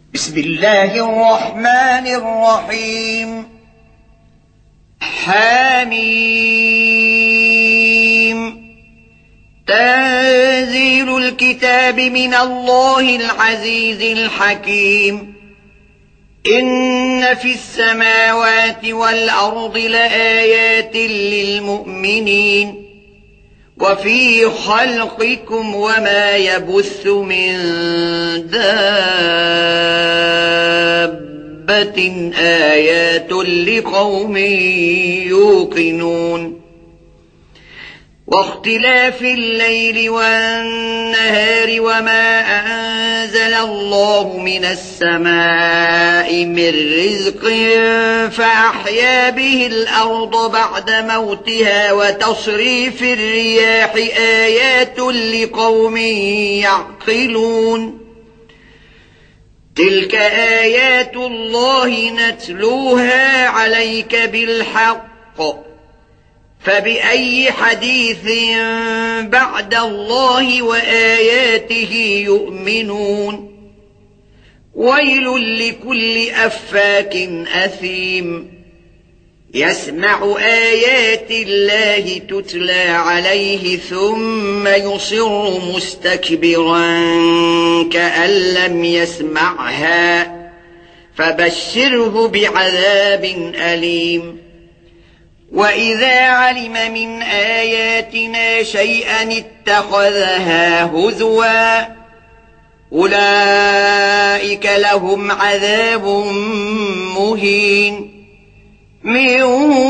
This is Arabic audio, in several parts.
بسم الله الرحمن الرحيم. حميم. تنزيل الكتاب من الله العزيز الحكيم. إن في السماوات والأرض لآيات للمؤمنين وفي خلقكم وما يبث من دابة آيات لقوم يوقنون. واختلاف الليل والنهار وما أنزل الله من السماء من رزق فأحيا به الأرض بعد موتها وتصريف الرياح آيات لقوم يعقلون. تلك آيات الله نتلوها عليك بالحق فبأي حديث بعد الله وآياته يؤمنون. ويل لكل أفاك أثيم يسمع آيات الله تتلى عليه ثم يصر مستكبرا كأن لم يسمعها فبشره بعذاب أليم. وإذا علم من آياتنا شيئا اتخذها هزوا أولئك لهم عذاب مهين من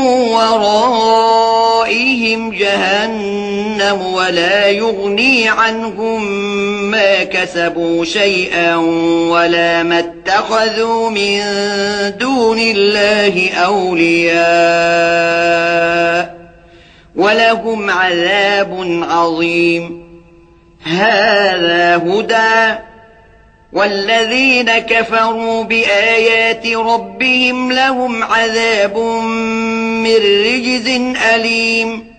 ورائهم جهنم ولا يغني عنهم ما كسبوا شيئا ولا ما اتخذوا من دون الله أولياء ولهم عذاب عظيم. هذا هدى والذين كفروا بآيات ربهم لهم عذاب من رجز أليم.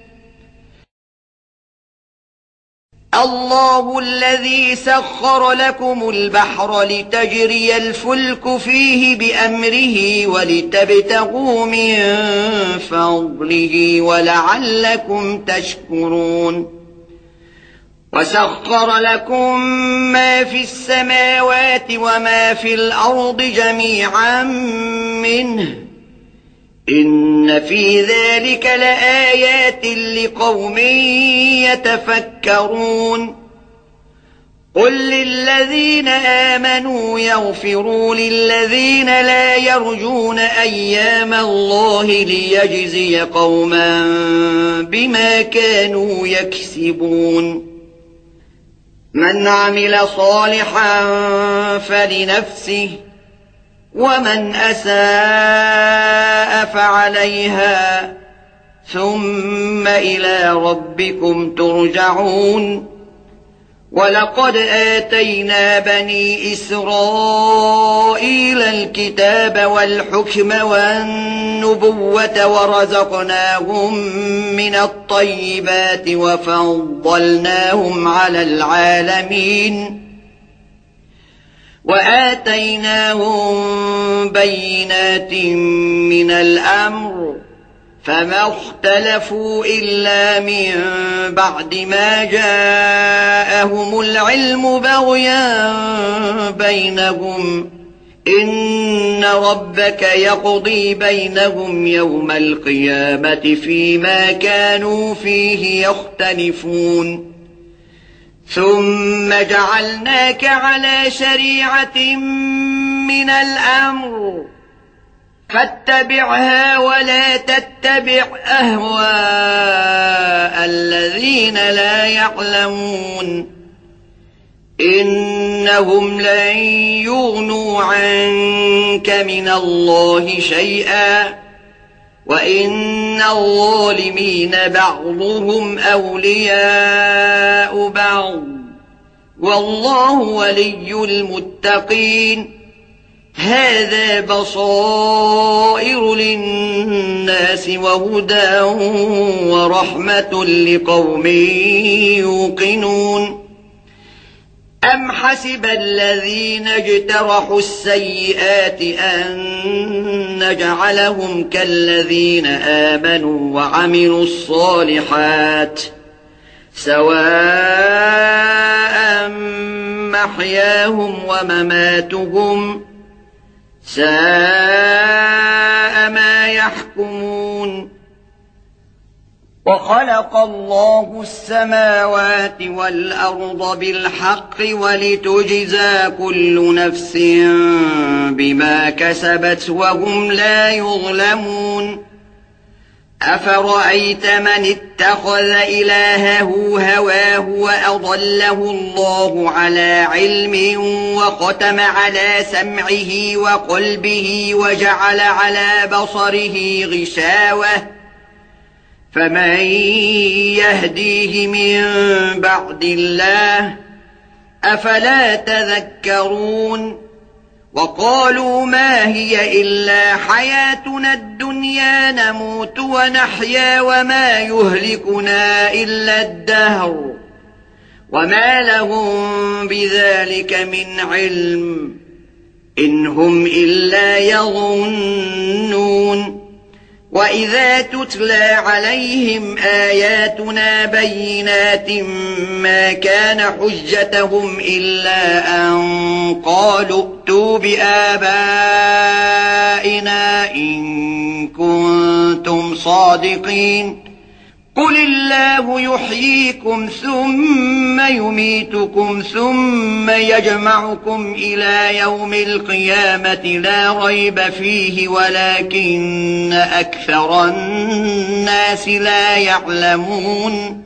الله الذي سخر لكم البحر لتجري الفلك فيه بأمره ولتبتغوا من فضله ولعلكم تشكرون. وسخر لكم ما في السماوات وما في الأرض جميعا منه إن في ذلك لآيات لقوم يتفكرون. قل للذين آمنوا يغفروا للذين لا يرجون أيام الله ليجزي قوما بما كانوا يكسبون. من عمل صالحا فلنفسه ومن أساء فعليها ثم إلى ربكم ترجعون. ولقد آتينا بني إسرائيل الكتاب والحكم والنبوة ورزقناهم من الطيبات وفضلناهم على العالمين وآتيناهم بينات من الأمر فما اختلفوا إلا من بعد ما جاءهم العلم بغيا بينهم إن ربك يقضي بينهم يوم القيامة فيما كانوا فيه يختلفون. ثم جعلناك على شريعة من الأمر فاتبعها ولا تتبع أهواء الذين لا يعلمون إنهم لن يغنوا عنك من الله شيئا وإن الظالمين بعضهم أولياء بعض والله ولي المتقين. هذا بصائر للناس وهدى ورحمة لقوم يوقنون. أم حسب الذين اجترحوا السيئات أن نجعلهم كالذين آمنوا وعملوا الصالحات سواء محياهم ومماتهم ساء ما يحكمون وخلق الله السماوات والأرض بالحق ولتجزى كل نفس بما كسبت وهم لا يظلمون أفرأيت من اتخذ إلهه هواه وأضله الله على علم وختم على سمعه وقلبه وجعل على بصره غشاوة فمن يهديه من بعد الله أفلا تذكرون وقالوا ما هي إلا حياتنا الدنيا نموت ونحيا وما يهلكنا إلا الدهر وما لهم بذلك من علم إن هم إلا يظنون وإذا تتلى عليهم آياتنا بينات ما كان حجتهم إلا أن قالوا ائتوا بآبائنا إن كنتم صادقين قل الله يحييكم ثم يميتكم ثم يجمعكم إلى يوم القيامة لا ريب فيه ولكن أكثر الناس لا يعلمون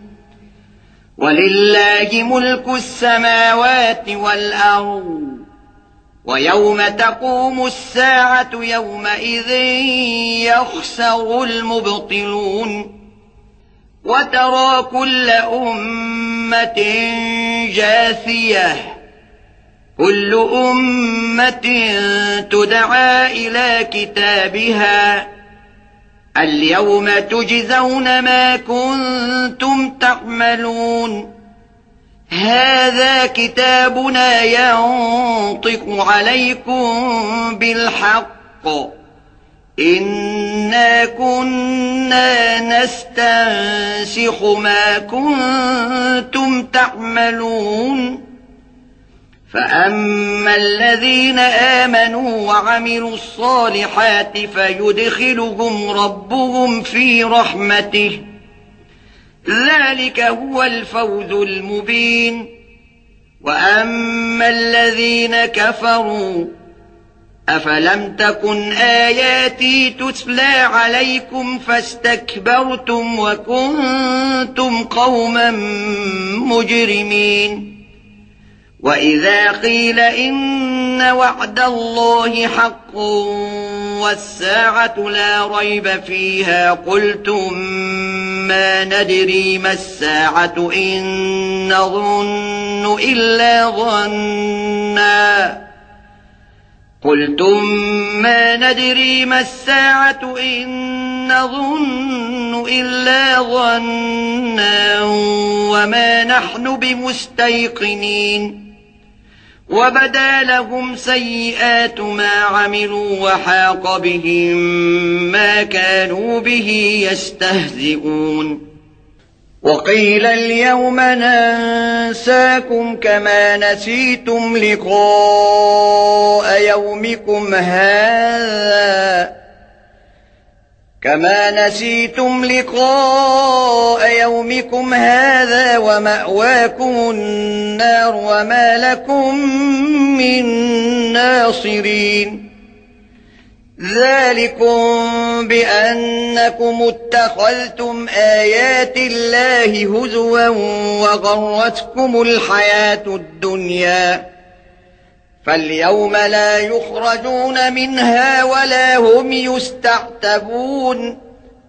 ولله ملك السماوات والأرض ويوم تقوم الساعة يومئذ يخسر المبطلون وترى كل أمة جاثية كل أمة تدعى إلى كتابها اليوم تجزون ما كنتم تعملون هذا كتابنا ينطق عليكم بالحق إنا كنا نستنسخ ما كنتم تعملون فأما الذين آمنوا وعملوا الصالحات فيدخلهم ربهم في رحمته ذلك هو الفوز المبين وأما الذين كفروا أفلم تكن آياتي تتلى عليكم فاستكبرتم وكنتم قوما مجرمين وإذا قيل إن وعد الله حق والساعة لا ريب فيها قلتم ما ندري ما الساعة إن نظن إلا ظنا وما نحن بمستيقنين وبدا لهم سيئات ما عملوا وحاق بهم ما كانوا به يستهزئون وقيل اليوم ننساكم كما نسيتم لقاء يومكم هذا ومأواكم النار وما لكم من ناصرين ذلكم بأنكم اتخذتم آيات الله هزوا وغرتكم الحياة الدنيا فاليوم لا يخرجون منها ولا هم يستعتبون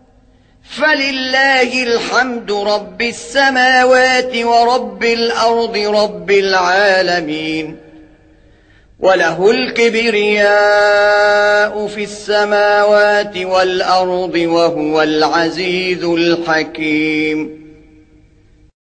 فلله الحمد رب السماوات ورب الأرض رب العالمين وله الكبرياء في السماوات والأرض وهو العزيز الحكيم